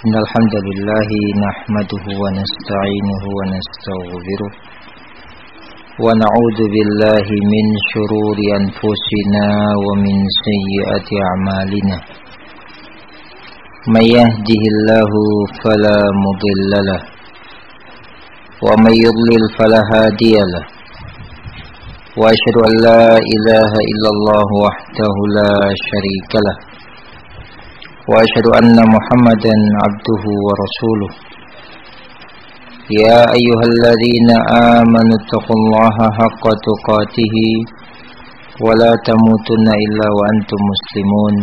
إن الحمد لله نحمده ونستعينه ونستغفره ونعوذ بالله من شرور أنفسنا ومن سيئات أعمالنا من يهده الله فلا مضل له ومن يضلل فلا هادي له وأشهد أن لا إله إلا الله وحده لا شريك له وأشهد أن محمدا عبده ورسوله يا أيها الذين آمنوا اتقوا الله حق تقاته ولا تموتن إلا وأنتم مسلمون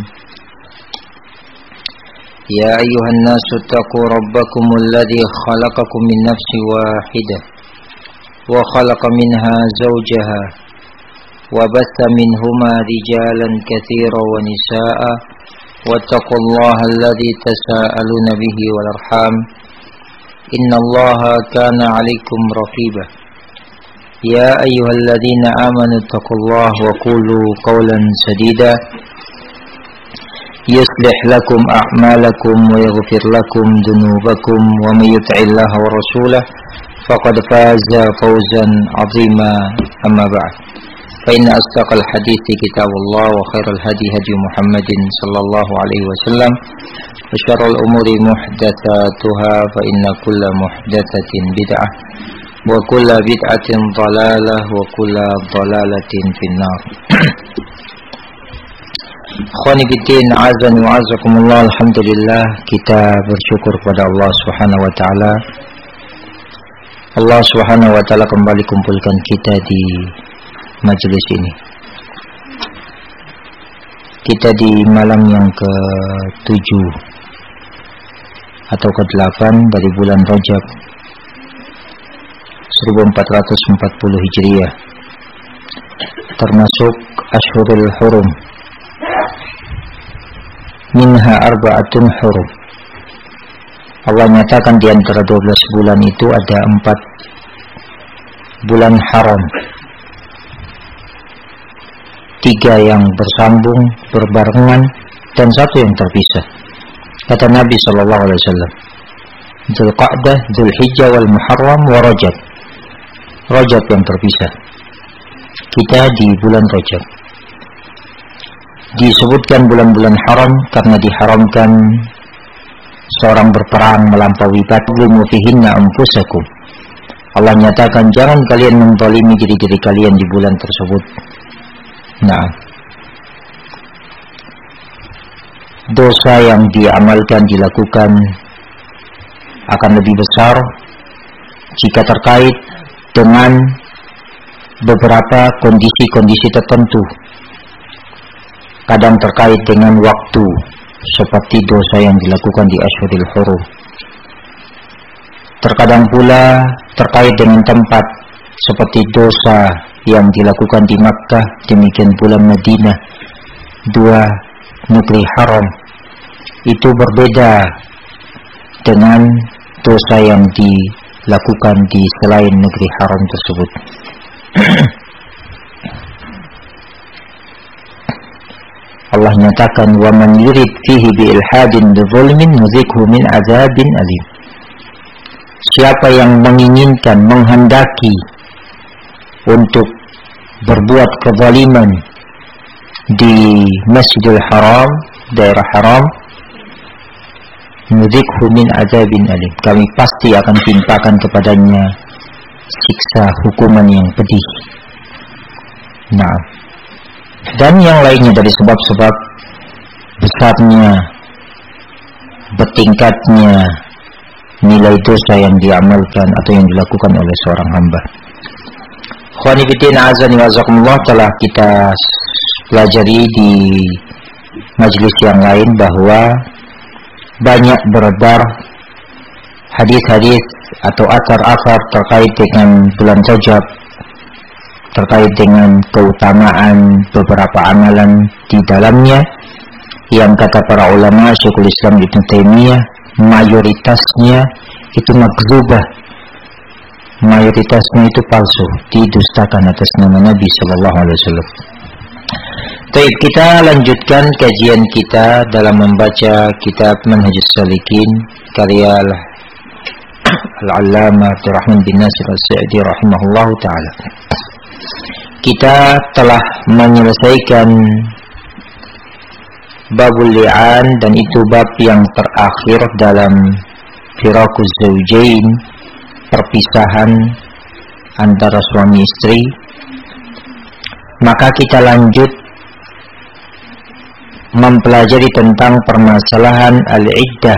يا أيها الناس اتقوا ربكم الذي خلقكم من نفس واحدة وخلق منها زوجها وبث منهما رجالا كثيرا ونساء واتقوا الله الذي تساءلون به والأرحام إن الله كان عليكم رقيبا يا أيها الذين آمنوا اتقوا الله وقولوا قولا سديدا يصلح لكم أعمالكم ويغفر لكم ذنوبكم ومن يطع الله ورسوله فقد فاز فوزا عظيما أما بعد فإن أصدق الحديث كتاب الله وخير الهدي هدي محمد صلى الله عليه وسلم وشر الأمور محدثاتها فإن كل محدثة بدعة وكل بدعة ضلالة وكل ضلالة في النار. Ikhwani fiddin, azan wa azakumullah. Alhamdulillah, kita bersyukur kepada Allah Subhanahu wa taala. Allah Subhanahu wa taala kembali kumpulkan kita di majelis ini. Kita di malam yang ke-7 atau ke-8 dari bulan Rajab 1440 Hijriah, termasuk Ashhurul Hurum. Minha arba'atun hurum. Allah nyatakan di antara 12 bulan itu ada 4 bulan haram, 3 yang bersambung, berbarengan, dan 1 yang terpisah. Kata Nabi sallallahu alaihi wasallam, Dzulqa'dah, Dzulhijjah wal Muharram wa Rajab. Rajab yang terpisah. Kita di bulan Rajab. Disebutkan bulan-bulan haram karena diharamkan seorang berperang melampaui batas. Fihinna anfusakum. Allah nyatakan jangan kalian menzalimi diri-diri kalian di bulan tersebut. Nah, dosa yang diamalkan, dilakukan akan lebih besar jika terkait dengan beberapa kondisi-kondisi tertentu. Kadang terkait dengan waktu, seperti dosa yang dilakukan di Ashhurul Hurum. Terkadang pula terkait dengan tempat, seperti dosa yang dilakukan di Makkah, demikian pula Madinah, 2 negeri haram. Itu berbeda dengan dosa yang dilakukan di selain negeri haram tersebut. Allah nyatakan, wa man yurid fihi bi ilhadin bi zulmin nuzikhu min azabin alim. Siapa yang menginginkan, menghendaki untuk berbuat kezaliman di Masjidil Haram, daerah haram, nuzikhu min azabin alim. Kami pasti akan timpakan kepadanya siksa hukuman yang pedih. Nah, dan yang lainnya dari sebab-sebab besarnya, bertingkatnya nilai dosa yang diamalkan atau yang dilakukan oleh seorang hamba. Ikhwani fiddin, azani wa azakumullah, telah kita pelajari di majelis yang lain bahwa banyak beredar hadis-hadis atau asar-asar terkait dengan bulan Rajab, terkait dengan keutamaan beberapa amalan di dalamnya, yang kata para ulama, Syekhul Islam Ibnu Taimiyah, mayoritasnya itu makdzubah, mayoritasnya itu palsu, didustakan atas nama Nabi sallallahu alaihi wasallam. Baik, kita lanjutkan kajian kita dalam membaca kitab Manhajus Salikin karya Al-Allamah Abdurrahman bin Nasir As-Sa'di rahimahullahu taala. Kita telah menyelesaikan babul li'an, dan itu bab yang terakhir dalam firaquz zawjain, perpisahan antara suami istri. Maka kita lanjut mempelajari tentang permasalahan al-iddah,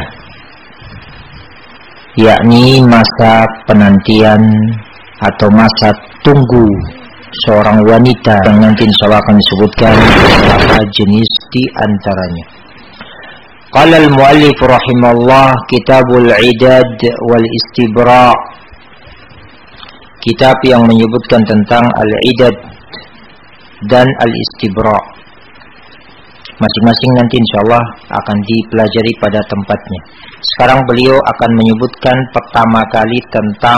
yakni masa penantian atau masa tunggu seorang wanita, yang nanti insyaallah akan disebutkan beberapa jenis di antaranya. Qala al-muallif rahimahullah, kitabul idad wal istibra', kitab yang menyebutkan tentang al-idad dan al-istibra'. Masing-masing nanti insyaallah akan dipelajari pada tempatnya. Sekarang beliau akan menyebutkan pertama kali tentang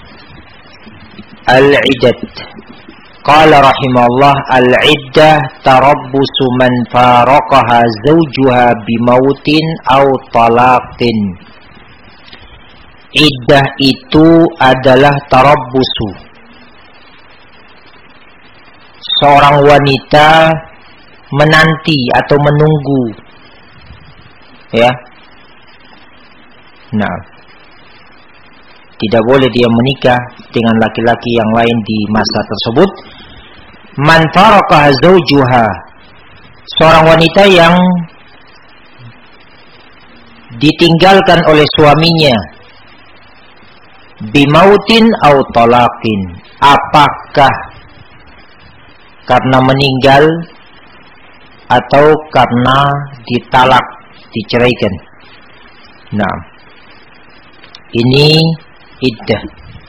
al-iddah. Qala rahimahullah, al-iddah tarabbusu man faraqaha zawjuha bimautin aw talaqin. Iddah itu adalah tarabbusu, seorang wanita menanti atau menunggu, ya. Nah, tidak boleh dia menikah dengan laki-laki yang lain di masa tersebut. Man faraqaha zawjuha, seorang wanita yang ditinggalkan oleh suaminya, bimautin aw talaqin, apakah karena meninggal atau karena ditalak, diceraikan. Nah, ini iddah.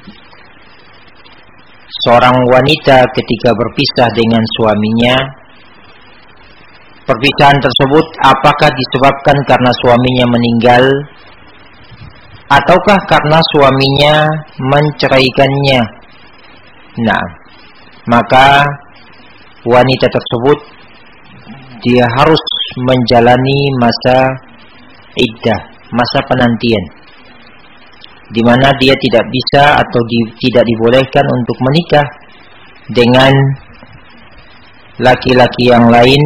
Seorang wanita ketika berpisah dengan suaminya, perpisahan tersebut apakah disebabkan karena suaminya meninggal ataukah karena suaminya menceraikannya. Nah, maka wanita tersebut dia harus menjalani masa iddah, masa penantian, di mana dia tidak bisa atau tidak dibolehkan untuk menikah dengan laki-laki yang lain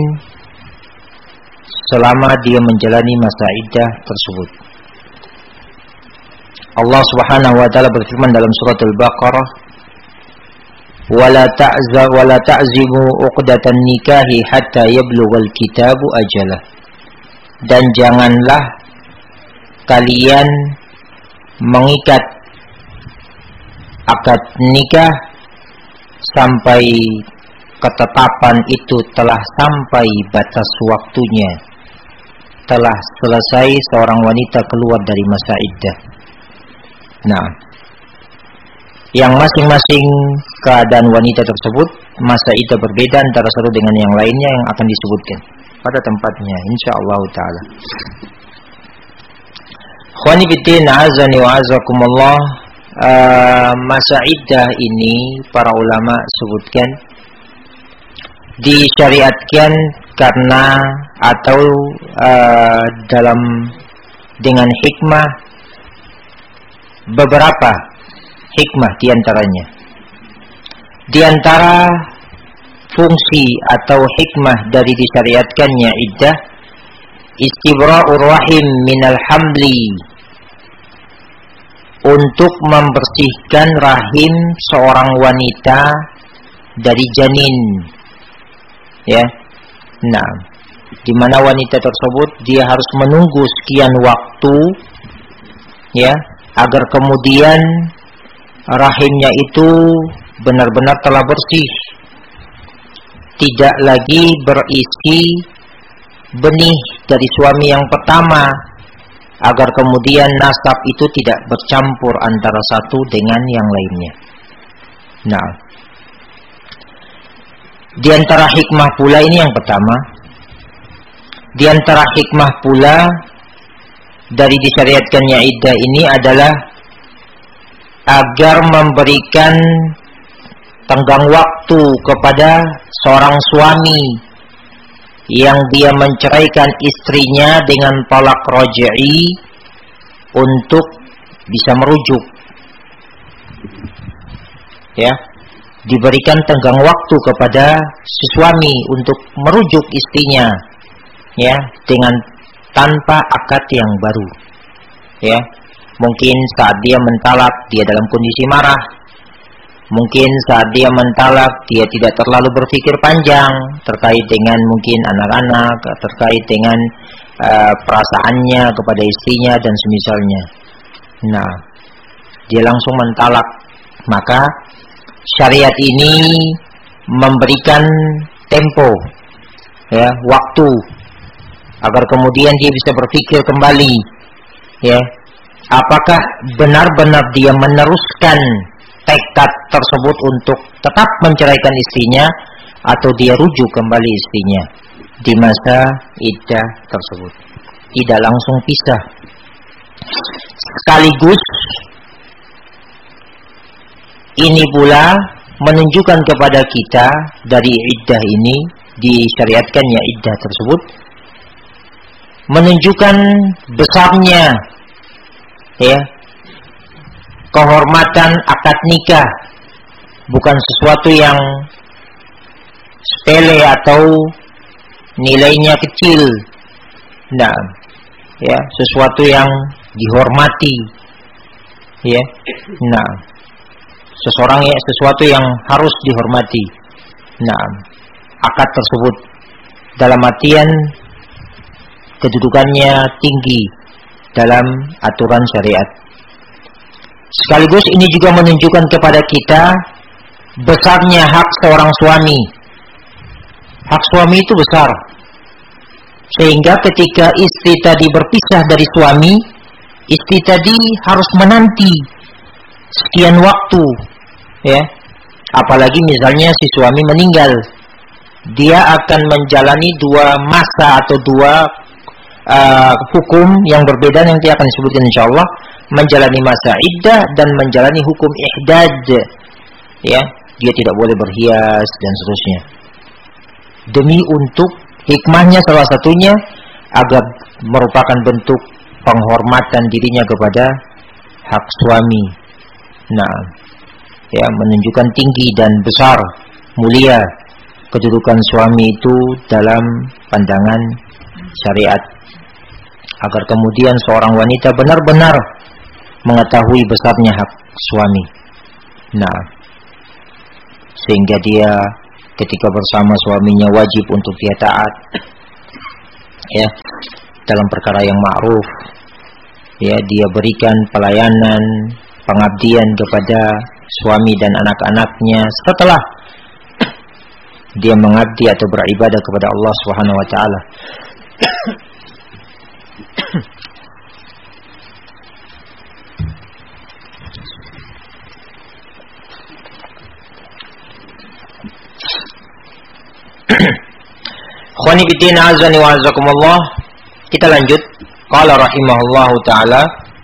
selama dia menjalani masa iddah tersebut. Allah Subhanahu wa taala berfirman dalam surat Al-Baqarah, wala ta'zimu uqdatan nikahi hatta yablughal kitabu ajalah. Dan janganlah kalian mengikat akad nikah sampai ketetapan itu telah sampai batas waktunya, telah selesai seorang wanita keluar dari masa iddah. Nah, yang masing-masing keadaan wanita tersebut, masa iddah berbeda antara satu dengan yang lainnya yang akan disebutkan pada tempatnya insyaallah taala. Khawani fiddin, azani wa azakumullah. Masa iddah ini para ulama sebutkan disyariatkan karena atau dalam dengan hikmah, beberapa hikmah diantaranya. Di antara fungsi atau hikmah dari disyariatkannya iddah, istibra'ur rahim minal hamli, untuk membersihkan rahim seorang wanita dari janin, ya. Nah, di mana wanita tersebut dia harus menunggu sekian waktu, ya, agar kemudian rahimnya itu benar-benar telah bersih, tidak lagi berisi benih dari suami yang pertama, agar kemudian nasab itu tidak bercampur antara satu dengan yang lainnya. Nah, di antara hikmah pula ini yang pertama, di antara hikmah pula dari disyariatkannya iddah ini adalah agar memberikan tenggang waktu kepada seorang suami yang dia menceraikan istrinya dengan talak raj'i untuk bisa merujuk. Ya, diberikan tenggang waktu kepada si suami untuk merujuk istrinya, ya, dengan tanpa akad yang baru. Ya, mungkin saat dia mentalak dia dalam kondisi marah. Mungkin saat dia mentalak dia tidak terlalu berpikir panjang terkait dengan mungkin anak-anak, terkait dengan perasaannya kepada istrinya dan semisalnya. Nah, dia langsung mentalak. Maka syariat ini memberikan tempo, ya, waktu agar kemudian dia bisa berpikir kembali, ya, apakah benar-benar dia meneruskan tekad tersebut untuk tetap menceraikan istrinya atau dia rujuk kembali istrinya di masa iddah tersebut. Tidak langsung pisah. Sekaligus ini pula menunjukkan kepada kita dari iddah ini, disyariatkannya iddah tersebut, menunjukkan besarnya, ya, kehormatan akad nikah. Bukan sesuatu yang sepele atau nilainya kecil. Nah, ya, sesuatu yang dihormati, ya. Nah, sesuatu yang harus dihormati. Nah, akad tersebut dalam artian kedudukannya tinggi dalam aturan syariat. Sekaligus ini juga menunjukkan kepada kita besarnya hak seorang suami. Hak suami itu besar. Sehingga ketika istri tadi berpisah dari suami, istri tadi harus menanti sekian waktu, ya. Apalagi misalnya si suami meninggal, dia akan menjalani dua masa atau dua hukum yang berbeda yang nanti akan disebutkan insyaallah, menjalani masa iddah dan menjalani hukum ihdad, ya. Dia tidak boleh berhias dan seterusnya. Demi untuk hikmahnya salah satunya agar merupakan bentuk penghormatan dirinya kepada hak suami. Nah, ya, menunjukkan tinggi dan besar, mulia kedudukan suami itu dalam pandangan syariat. Agar kemudian seorang wanita benar-benar mengetahui besarnya hak suami. Nah, sehingga dia ketika bersama suaminya wajib untuk dia taat, ya, dalam perkara yang ma'ruf, ya, dia berikan pelayanan, pengabdian kepada suami dan anak-anaknya setelah dia mengabdi atau beribadah kepada Allah Subhanahu wa taala. Khawani fiddin azani wa azakumullah. Kita lanjut. Qala rahimahullahu ta'ala,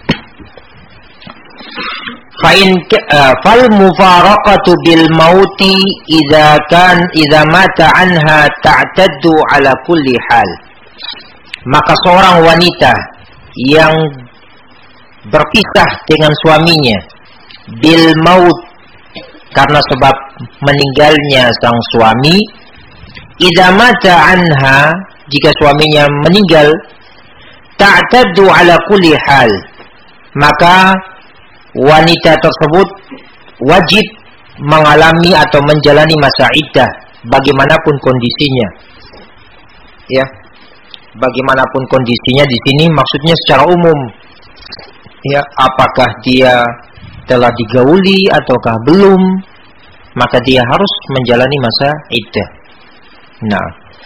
fal mufaraqatu bil mauti idza mata anha ta'taddu ala kulli hal. Maka seorang wanita yang berpisah dengan suaminya bil maut, karena sebab meninggalnya sang suami, idza mata anha, jika suaminya meninggal, ta'taddu ala kulli hal, maka wanita tersebut wajib mengalami atau menjalani masa iddah bagaimanapun kondisinya. Ya, bagaimanapun kondisinya di sini maksudnya secara umum. Ya, apakah dia telah digauli ataukah belum, maka dia harus menjalani masa iddah. Nah,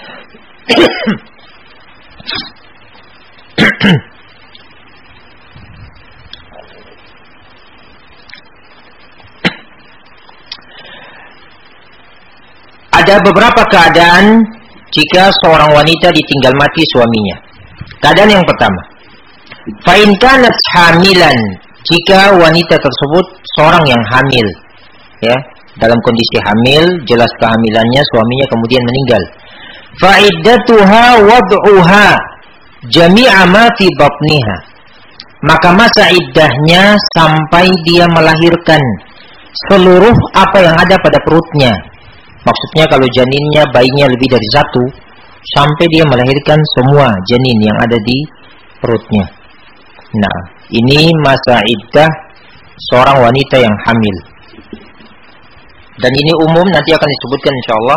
ada beberapa keadaan jika seorang wanita ditinggal mati suaminya. Keadaan yang pertama, fa in kanat hamilan, jika wanita tersebut seorang yang hamil, ya, dalam kondisi hamil, jelas kehamilannya, suaminya kemudian meninggal. fa'iddatuha wad'uha jami'a ma fi batniha. Maka masa iddahnya sampai dia melahirkan seluruh apa yang ada pada perutnya. Maksudnya kalau janinnya, bayinya lebih dari satu, sampai dia melahirkan semua janin yang ada di perutnya. Nah, ini masa iddah seorang wanita yang hamil. Dan ini umum, nanti akan disebutkan insyaallah.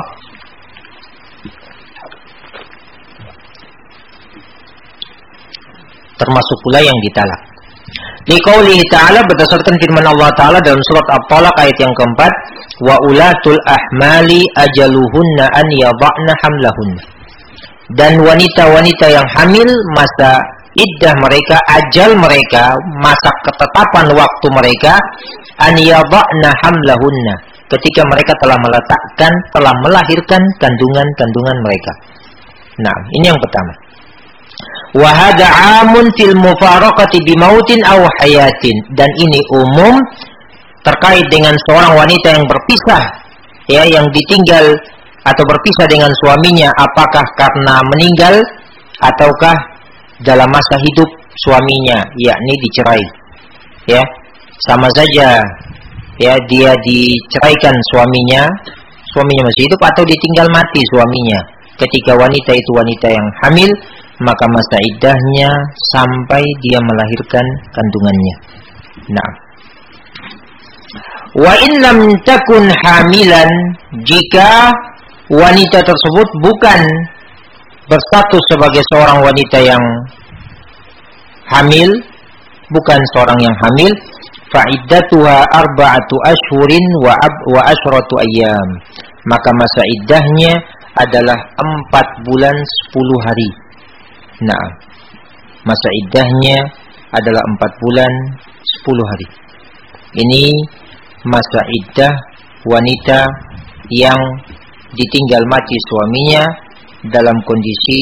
Termasuk pula yang ditalak. Liqaulihi ta'ala, berdasarkan firman Allah Ta'ala dalam surat At-Talaq ayat yang keempat, wa ulatul ahmali ajaluhunna an yada'na hamlahunna. Dan wanita-wanita yang hamil, masa iddah mereka, ajal mereka, masa ketetapan waktu mereka, an yada'na hamlahunna, ketika mereka telah meletakkan, telah melahirkan kandungan-kandungan mereka. Nah, ini yang pertama. Wa hadza 'amun fil mufaraqati bimautin aw hayatin, dan ini umum terkait dengan seorang wanita yang berpisah, ya, yang ditinggal atau berpisah dengan suaminya, apakah karena meninggal ataukah dalam masa hidup suaminya, yakni dicerai. Ya, sama saja, ya, dia diceraikan suaminya masih hidup, atau ditinggal mati suaminya. Ketika wanita itu wanita yang hamil, maka masa iddahnya sampai dia melahirkan kandungannya. Nah, wa in lam takun hamilan, jika wanita tersebut bukan berstatus sebagai seorang wanita yang hamil, bukan seorang yang hamil, fa iddatuha arba'atu ashhurin wa asyratu ayyam, maka masa iddahnya adalah 4 bulan 10 hari. Nah, masa iddahnya adalah 4 bulan 10 hari. Ini masa iddah wanita yang ditinggal mati suaminya dalam kondisi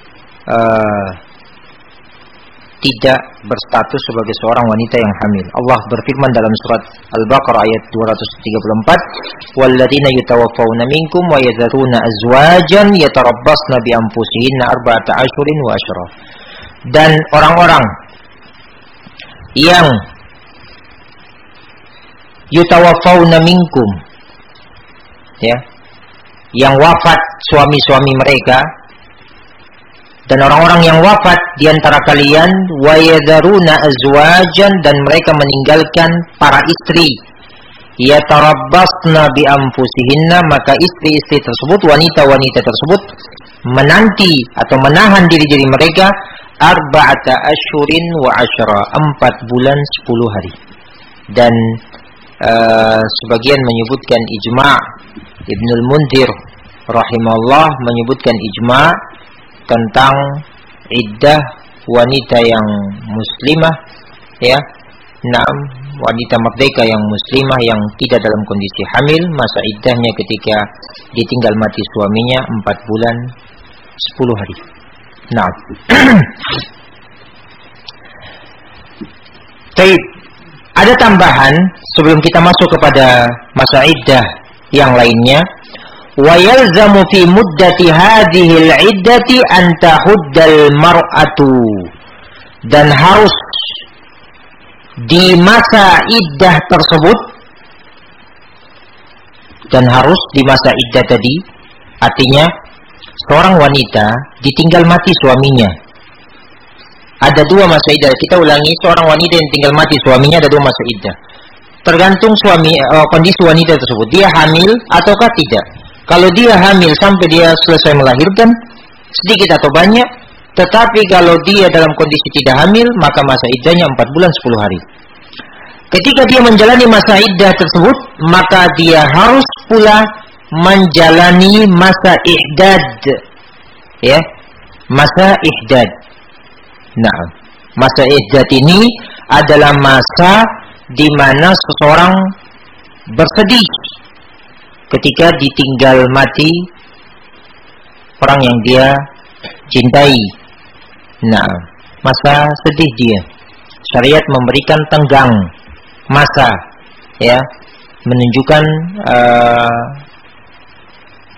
tidak berstatus sebagai seorang wanita yang hamil. Allah berfirman dalam surat Al-Baqarah ayat 234, "Walladzina yatawaffawna minkum wa yadharuna azwajan yatarabbasna bi anfusihinna arba'ata ashhurin wa asyra." Dan orang-orang yang yatawaffawna minkum, ya, yang wafat suami-suami mereka, dan orang-orang yang wafat di antara kalian, wa yadharuna azwajan, dan mereka meninggalkan para istri, yatarabbasna bi anfusihinna, maka istri-istri tersebut, wanita-wanita tersebut menanti atau menahan diri-diri mereka arba'ata asyhurin wa asyra, 4 bulan 10 hari. Dan sebagian menyebutkan ijma', Ibnul Munzir rahimahullah menyebutkan ijma' tentang iddah wanita yang muslimah, ya, wanita merdeka yang muslimah yang tidak dalam kondisi hamil, masa iddahnya ketika ditinggal mati suaminya 4 bulan 10 hari. Nah, baik, ada tambahan sebelum kita masuk kepada masa iddah yang lainnya. Wa yalzamu fi muddati hadhihi al-iddati an tahuddal mar'atu, dan harus di masa iddah tersebut, dan harus di masa iddah tadi, artinya seorang wanita ditinggal mati suaminya. Ada 2 masa iddah. Kita ulangi, seorang wanita yang tinggal mati suaminya ada 2 masa iddah. Tergantung kondisi wanita tersebut, dia hamil ataukah tidak. Kalau dia hamil sampai dia selesai melahirkan, sedikit atau banyak, tetapi kalau dia dalam kondisi tidak hamil, maka masa iddahnya 4 bulan 10 hari. Ketika dia menjalani masa iddah tersebut, maka dia harus pula menjalani masa ihdad, ya, masa ihdad. Nah, masa ihdad ini adalah masa di mana seseorang bersedih ketika ditinggal mati orang yang dia cintai. Nah, masa sedih dia. Syariat memberikan tenggang masa, ya, menunjukkan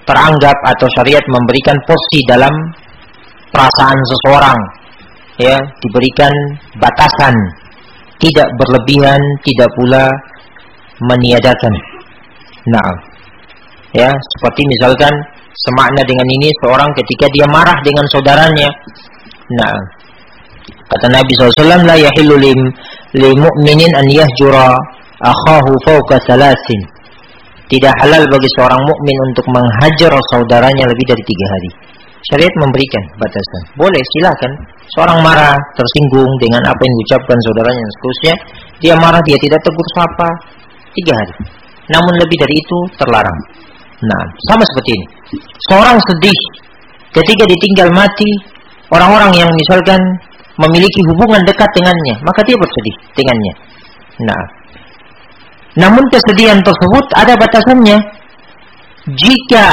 teranggap atau syariat memberikan porsi dalam perasaan seseorang, ya, diberikan batasan, tidak berlebihan, tidak pula meniadakan. Nah, ya, seperti misalkan semakna dengan ini seorang ketika dia marah dengan saudaranya. Nah, kata Nabi SAW, la yahillu li mu'minin an yahjura akhahu fawqa thalathin. Tidak halal bagi seorang mukmin untuk menghajar saudaranya lebih dari 3 hari. Syariat memberikan batasan. Boleh, silakan. Seorang marah, tersinggung dengan apa yang diucapkan saudaranya dan seterusnya, dia marah, dia tidak tegur sapa, 3 hari. Namun lebih dari itu terlarang. Nah, sama seperti ini. Seorang sedih ketika ditinggal mati orang-orang yang misalkan memiliki hubungan dekat dengannya, maka dia bersedih dengannya. Nah, namun kesedihan tersebut ada batasannya. Jika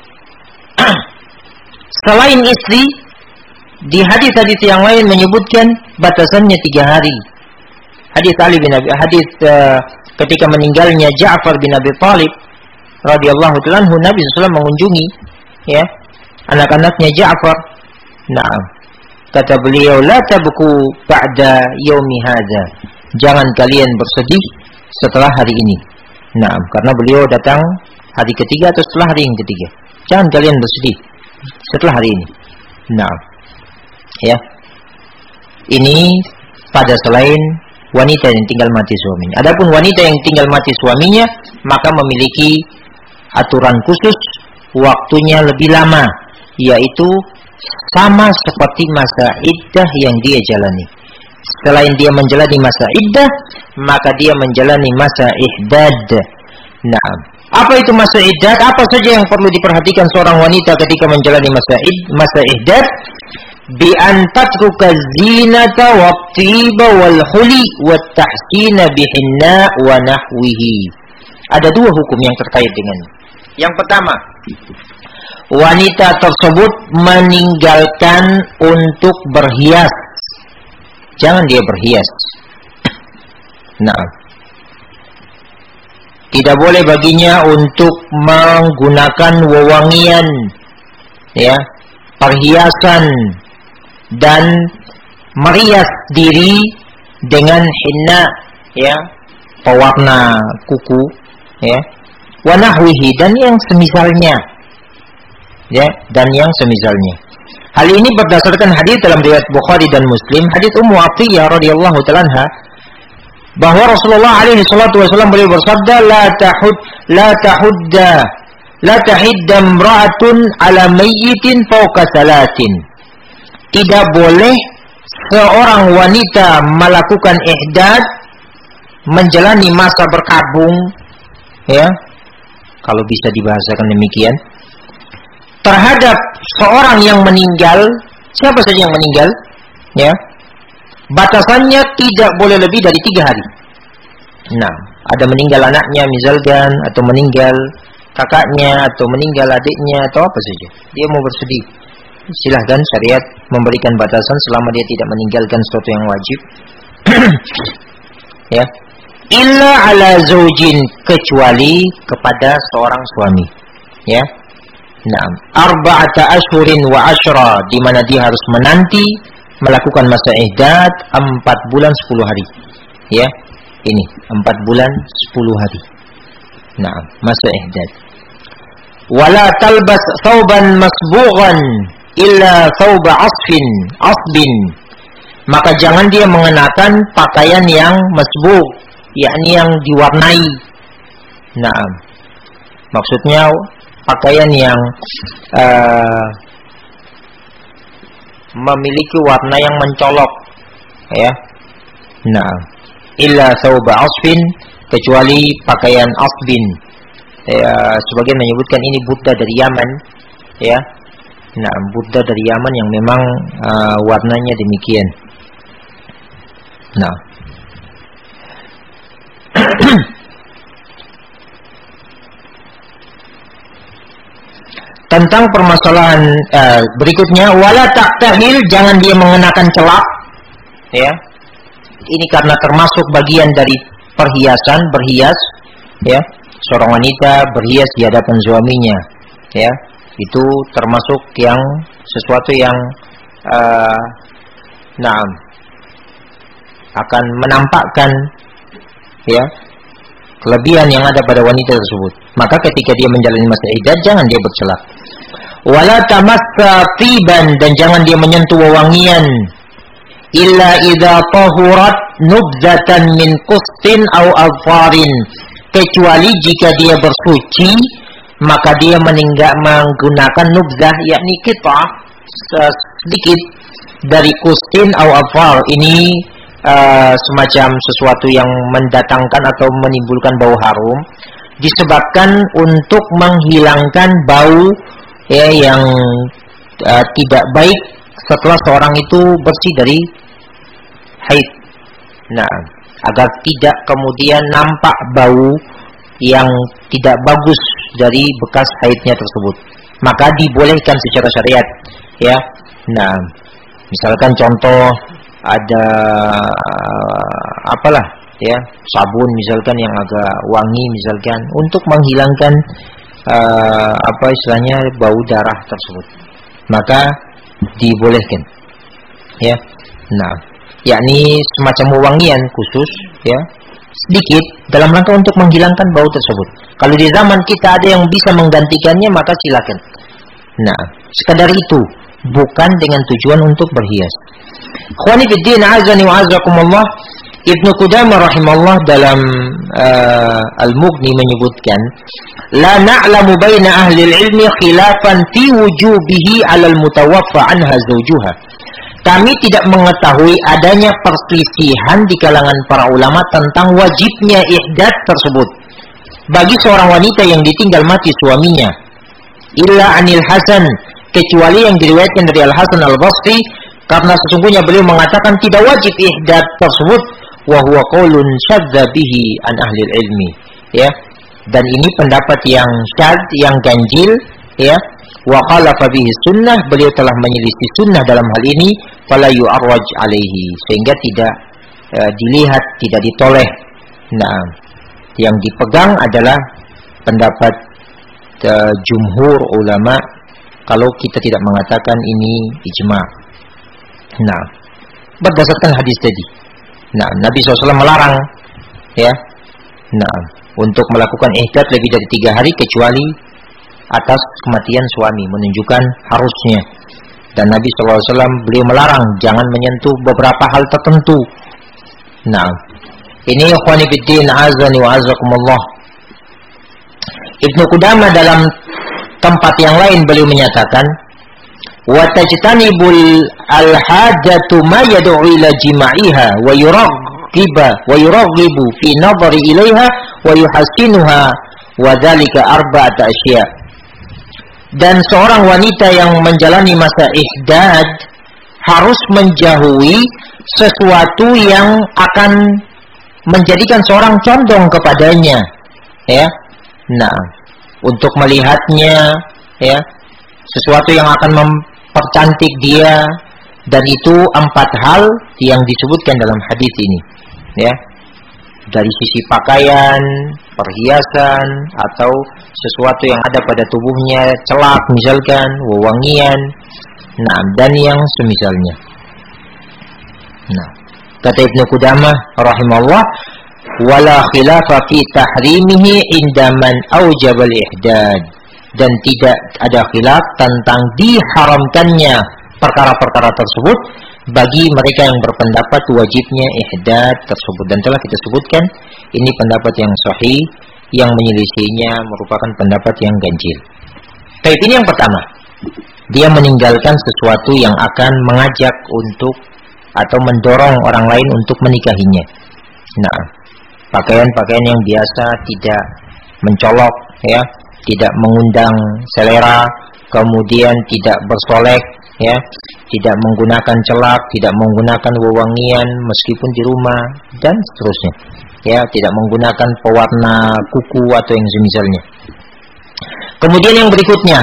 selain istri, di hadis-hadis yang lain menyebutkan batasannya 3 hari. Hadis Ali bin Abi, ketika meninggalnya Ja'far bin Abi Thalib radhiyallahu ta'ala anhu, Nabi SAW mengunjungi, ya, anak-anaknya Ja'far. Nah, kata beliau, la tabku ba'da yaumi hadza. Jangan kalian bersedih setelah hari ini. Nah, karena beliau datang hari ketiga atau setelah hari yang ketiga. Jangan kalian bersedih setelah hari ini. Nah, ya, ini pada selain wanita yang tinggal mati suaminya. Adapun wanita yang tinggal mati suaminya, maka memiliki aturan khusus, waktunya lebih lama, yaitu sama seperti masa iddah yang dia jalani. Selain dia menjalani masa iddah, maka dia menjalani masa ihdad. Nah, apa itu masa ihdad? Apa saja yang perlu diperhatikan seorang wanita ketika menjalani masa ihdad? Bi an tatruka zinata wa tiba wal huli wa tahsina bihinna wa nahwihi. Ada 2 hukum yang terkait dengannya. Yang pertama, wanita tersebut meninggalkan untuk berhias. Jangan dia berhias. Nah, tidak boleh baginya untuk menggunakan wewangian, ya, perhiasan, dan merias diri dengan henna, ya, pewarna kuku, ya, wa nahwihi, dan yang semisalnya, ya, dan yang semisalnya. Hal ini berdasarkan hadis dalam riwayat Bukhari dan Muslim, hadis Ummu Athiyyah radhiyallahu ta'ala anha, bahwa Rasulullah alaihi salatu wasallam beliau bersabda, la tahidda imra'atun ala mayyitin fawqa thalathin. Tidak boleh seorang wanita melakukan ihdad, menjalani masa berkabung, ya, kalau bisa dibahasakan demikian, terhadap seorang yang meninggal, siapa saja yang meninggal, ya, batasannya tidak boleh lebih dari 3 hari. Nah, ada meninggal anaknya misalkan, atau meninggal kakaknya, atau meninggal adiknya, atau apa saja, dia mau bersedih, silahkan, syariat memberikan batasan selama dia tidak meninggalkan sesuatu yang wajib. Ya, illa ala zaujin, kecuali kepada seorang suami, ya. Nah, 4 ashhurin wa ashra, di mana dia harus menanti melakukan masa ihdad 4 bulan 10 hari. Ya, ini 4 bulan 10 hari. Nah, masa ihdad. Wala talbas thawban masbughan illa thawba asbin. Maka jangan dia mengenakan pakaian yang masbugh, yakni yang diwarnai. Nah, maksudnya pakaian yang memiliki warna yang mencolok, ya. Nah, illa thawba asfin, kecuali pakaian asbin. Ya, sebagian menyebutkan ini Buddha dari Yaman, ya. Nah, Buddha dari Yaman yang memang warnanya demikian. Nah, tentang permasalahan berikutnya, wala taktahil, jangan dia mengenakan celak, ya. Ini karena termasuk bagian dari perhiasan, berhias, ya. Seorang wanita berhias di hadapan suaminya, ya, itu termasuk yang sesuatu yang akan menampakkan ya kelebihan yang ada pada wanita tersebut. Maka ketika dia menjalani masa iddah, jangan dia bercelak. Wala tamassa tiban, dan jangan dia menyentuh wewangian illa idza tahurat nubzatan min qustin aw adfarin, kecuali jika dia bersuci maka dia menggunakan nubzah, yakni qit'ah sedikit dari qustin aw adfar. Ini semacam sesuatu yang mendatangkan atau menimbulkan bau harum, disebabkan untuk menghilangkan bau ya yang tidak baik setelah seorang itu bersih dari haid. Nah, agar tidak kemudian nampak bau yang tidak bagus dari bekas haidnya tersebut, maka dibolehkan secara syariat ya. Nah, misalkan contoh ada apalah ya, sabun misalkan yang agak wangi misalkan, untuk menghilangkan apa istilahnya bau darah tersebut, maka dibolehkan ya. Nah, yakni semacam wewangian khusus ya, sedikit dalam rangka untuk menghilangkan bau tersebut. Kalau di zaman kita ada yang bisa menggantikannya, maka silakan. Nah, sekadar itu, bukan dengan tujuan untuk berhias. Ikhwani fid din, azani wa azakumullah, Ibnu Qudamah rahimahullah dalam Al-Mughni menyebutkan, la na'lamu baina ahli al-ilmi khilafan fi wujubihi 'ala al-mutawaffa anha zawjuha. Kami tidak mengetahui adanya perselisihan di kalangan para ulama tentang wajibnya ihdad tersebut bagi seorang wanita yang ditinggal mati suaminya, illa anil Hasan, kecuali yang diriwayatkan dari Al-Hasan Al-Basri, karena sesungguhnya beliau mengatakan tidak wajib ihdad tersebut, wa huwa qaulun syadza bihi an ahli ilmi ya, dan ini pendapat yang syadz, yang ganjil ya. Wa khalafa bihi sunnah, beliau telah menyelisih sunnah dalam hal ini, fala yu'arraj alaihi, sehingga tidak dilihat, tidak ditoleh. Nah, yang dipegang adalah pendapat jumhur ulama kalau kita tidak mengatakan ini ijma'. Nah, berdasarkan hadis tadi. Nah, Nabi SAW melarang ya, nah, untuk melakukan ihdad lebih dari 3 hari kecuali atas kematian suami, menunjukkan harusnya. Dan Nabi SAW beliau melarang jangan menyentuh beberapa hal tertentu. Nah, ini ikhwani fiddin azani wa azakumullah. Ibnu Qudamah dalam tempat yang lain beliau menyatakan, wa tajtanibul al-hajatu ma yad'u ila jima'iha wa yuraghibu fi nadhari ilaiha wa yuhassinuha wa dzalika arba'atu asya'. Dan seorang wanita yang menjalani masa ihdad harus menjauhi sesuatu yang akan menjadikan seorang condong kepadanya ya. Nah, untuk melihatnya ya, sesuatu yang akan mempercantik dia, dan itu 4 hal yang disebutkan dalam hadis ini ya, dari sisi pakaian, perhiasan, atau sesuatu yang ada pada tubuhnya, celak misalkan, wewangian, nah, dan yang semisalnya. Nah, kata Ibnu Qudamah rahimahullah, wala khilafa fi tahrimihi inda man aujaba al-ihdad, dan tidak ada khilaf tentang diharamkannya perkara-perkara tersebut bagi mereka yang berpendapat wajibnya ihdad tersebut. Dan telah kita sebutkan, ini pendapat yang sahih, yang menyelisihinya merupakan pendapat yang ganjil. Baik, ini yang pertama, dia meninggalkan sesuatu yang akan mengajak untuk atau mendorong orang lain untuk menikahinya. Nah, pakaian-pakaian yang biasa tidak mencolok ya, tidak mengundang selera, kemudian tidak bersolek ya, tidak menggunakan celak, tidak menggunakan wewangian meskipun di rumah, dan seterusnya ya, tidak menggunakan pewarna kuku atau yang semisalnya. Kemudian yang berikutnya,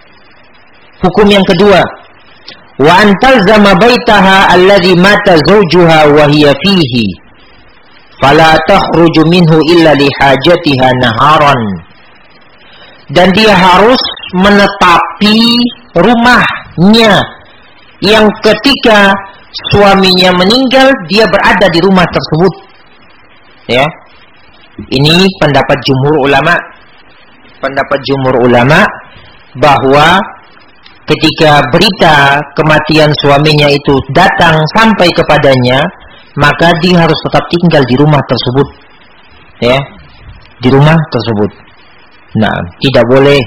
hukum yang kedua, wa antalzama baitaha alladhi mata zawjuha wa hiya fihi fala takhruju minhu illa li hajatiha naharan, dan dia harus menetapi rumahnya yang ketika suaminya meninggal dia berada di rumah tersebut. Ya. Ini pendapat jumhur ulama. Pendapat jumhur ulama bahwa ketika berita kematian suaminya itu datang sampai kepadanya, maka dia harus tetap tinggal di rumah tersebut. Ya. Di rumah tersebut. Nah, tidak boleh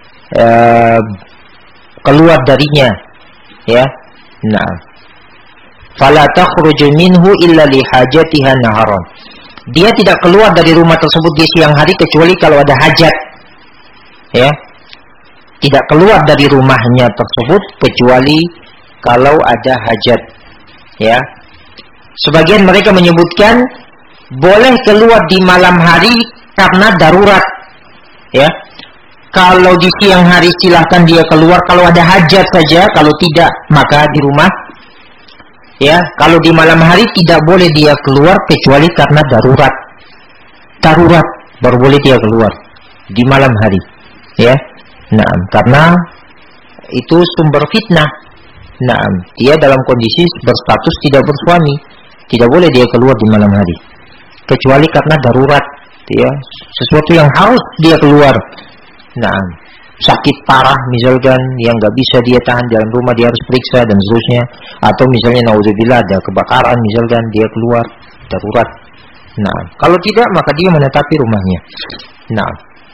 keluar darinya. Ya. Nah, fala takhruju minhu illa li hajatiha naharan. Dia tidak keluar dari rumah tersebut di siang hari kecuali kalau ada hajat. Ya. Tidak keluar dari rumahnya tersebut kecuali kalau ada hajat. Ya. Sebagian mereka menyebutkan boleh keluar di malam hari karena darurat. Ya. Kalau di siang hari silahkan dia keluar kalau ada hajat saja, kalau tidak maka di rumah. Ya, kalau di malam hari tidak boleh dia keluar kecuali karena darurat. Darurat baru boleh dia keluar di malam hari. Ya. Nah, karena itu sumber fitnah. Nah, dia dalam kondisi berstatus tidak bersuami, tidak boleh dia keluar di malam hari kecuali karena darurat. Ya, sesuatu yang harus dia keluar. Nah, sakit parah misalkan yang nggak bisa dia tahan dalam rumah, dia harus periksa dan seterusnya. Atau misalnya naudzubillah ada kebakaran misalkan, dia keluar darurat. Nah, kalau tidak maka dia menetapi rumahnya. Nah,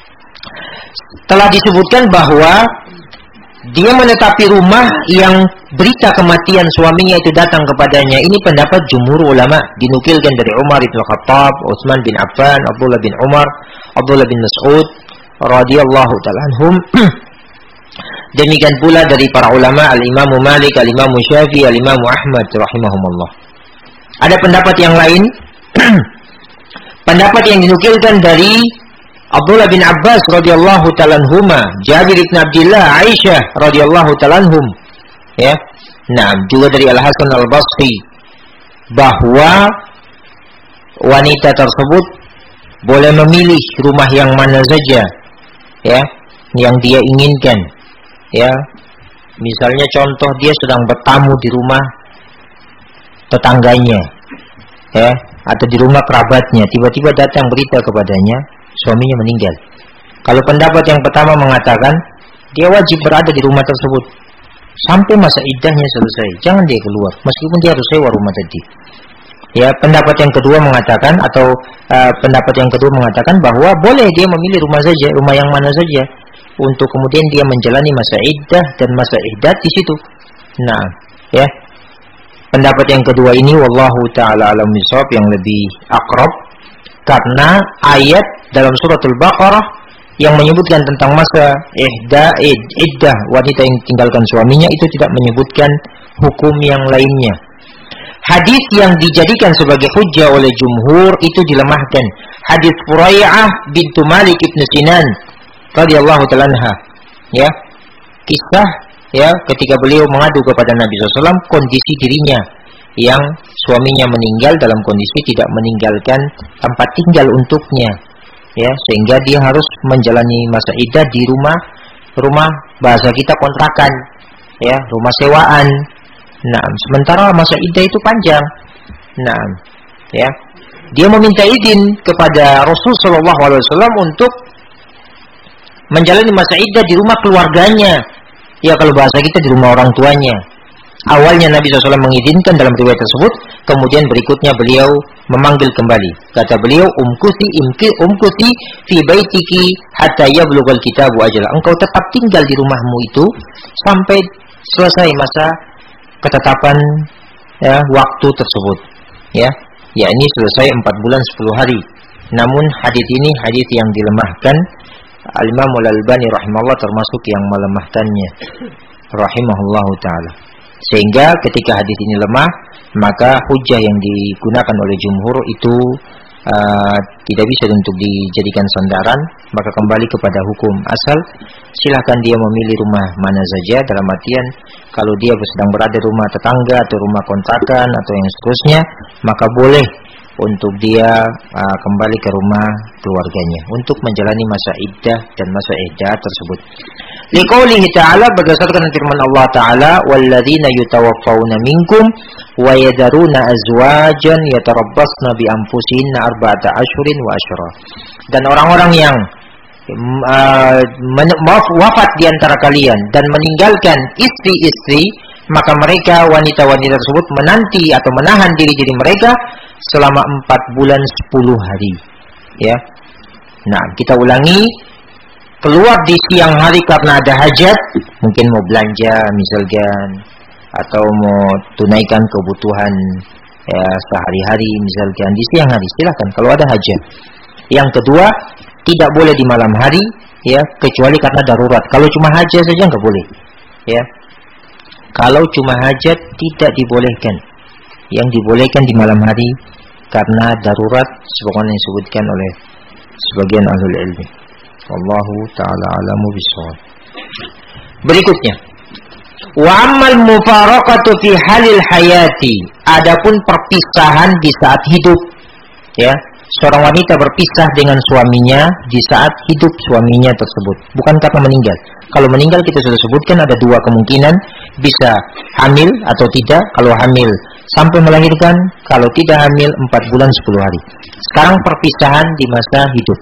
telah disebutkan bahwa dia menetapi rumah yang berita kematian suaminya itu datang kepadanya. Ini pendapat jumhur ulama, dinukilkan dari Umar bin Khattab, Utsman bin Affan, Abdullah bin Umar, Abdullah bin Mas'ud radhiyallahu ta'ala anhum. Demikian pula dari para ulama Al-Imam Malik, Al-Imam Syafi'i, Al-Imam Ahmad rahimahumullah. Ada pendapat yang lain. Pendapat yang dinukilkan dari Abdullah bin Abbas radhiyallahu ta'ala anhuma, Jabir bin Abdullah, Aisyah radhiyallahu ta'ala anhum. Ya. Nah, juga dari Al-Hasan Al-Basri bahwa wanita tersebut boleh memilih rumah yang mana saja, ya, yang dia inginkan. Ya. Misalnya contoh dia sedang bertamu di rumah tetangganya, ya, atau di rumah kerabatnya, tiba-tiba datang berita kepadanya suaminya meninggal. Kalau pendapat yang pertama mengatakan dia wajib berada di rumah tersebut sampai masa iddahnya selesai, jangan dia keluar meskipun dia harus sewa rumah tadi. Ya, pendapat yang kedua mengatakan pendapat yang kedua mengatakan bahwa boleh dia memilih rumah saja, rumah yang mana saja, untuk kemudian dia menjalani masa iddah dan masa ihdat di situ. Nah, ya. Pendapat yang kedua ini wallahu taala alam bisawab yang lebih akrab, karena ayat dalam suratul Baqarah yang menyebutkan tentang masa iddah wanita yang tinggalkan suaminya itu tidak menyebutkan hukum yang lainnya. Hadis yang dijadikan sebagai hujjah oleh jumhur itu dilemahkan. Hadis Furai'ah bintu Malik ibn Sinan radhiyallahu ta'ala anha. Ya. Kisah ya ketika beliau mengadu kepada Nabi SAW kondisi dirinya yang suaminya meninggal dalam kondisi tidak meninggalkan tempat tinggal untuknya. Ya, sehingga dia harus menjalani masa iddah di rumah bahasa kita kontrakan. Ya, rumah sewaan. Nah, sementara masa iddah itu panjang. Nah, ya, dia meminta izin kepada Rasul Shallallahu Alaihi Wasallam untuk menjalani masa iddah di rumah keluarganya. Ya, kalau bahasa kita di rumah orang tuanya. Awalnya Nabi SAW mengizinkan dalam riwayat tersebut, kemudian berikutnya beliau memanggil kembali. Kata beliau, umkusi fi baitiki hatta yablughal kitabu ajala. Engkau tetap tinggal di rumahmu itu sampai selesai masa ketetapan ya, waktu tersebut. Ya, ini selesai 4 bulan 10 hari. Namun hadis ini hadis yang dilemahkan. Al-Imam Al-Albani rahimahullah termasuk yang melemahkannya rahimahullahu taala. Sehingga ketika hadis ini lemah, maka hujjah yang digunakan oleh jumhur itu tidak bisa untuk dijadikan sandaran, maka kembali kepada hukum asal. Silahkan dia memilih rumah mana saja, dalam artian kalau dia sedang berada di rumah tetangga atau rumah kontrakan atau yang seterusnya, maka boleh untuk dia kembali ke rumah keluarganya untuk menjalani masa iddah dan masa iddah tersebut. Liqaulihi ta'ala, berdasarkan firman Allah Ta'ala, walladzina yutawaffawna minkum wa yadaruna azwajan yatarabbasna bi anfusihinna arba'ata ashhurin wa asyra. Dan orang-orang yang wafat di antara kalian dan meninggalkan istri-istri, maka mereka wanita-wanita tersebut menanti atau menahan diri mereka selama 4 bulan 10 hari. Ya. Nah, kita ulangi, keluar di siang hari karena ada hajat, mungkin mau belanja misalkan, atau mau tunaikan kebutuhan ya, sehari-hari misalkan di siang hari, silakan kalau ada hajat. Yang kedua, tidak boleh di malam hari, ya, kecuali karena darurat. Kalau cuma hajat saja nggak boleh, ya. Kalau cuma hajat tidak dibolehkan. Yang dibolehkan di malam hari karena darurat, sebagaimana yang disebutkan oleh sebagian ahlul ilmi. Wallahu ta'ala alamu bishawab. Berikutnya, wa ammal mufaraqatu fi halil hayati, adapun perpisahan di saat hidup, ya. Seorang wanita berpisah dengan suaminya di saat hidup suaminya tersebut, bukan karena meninggal. Kalau meninggal kita sudah sebutkan ada 2 kemungkinan, bisa hamil atau tidak. Kalau hamil sampai melahirkan, kalau tidak hamil 4 bulan 10 hari. Sekarang perpisahan di masa hidup.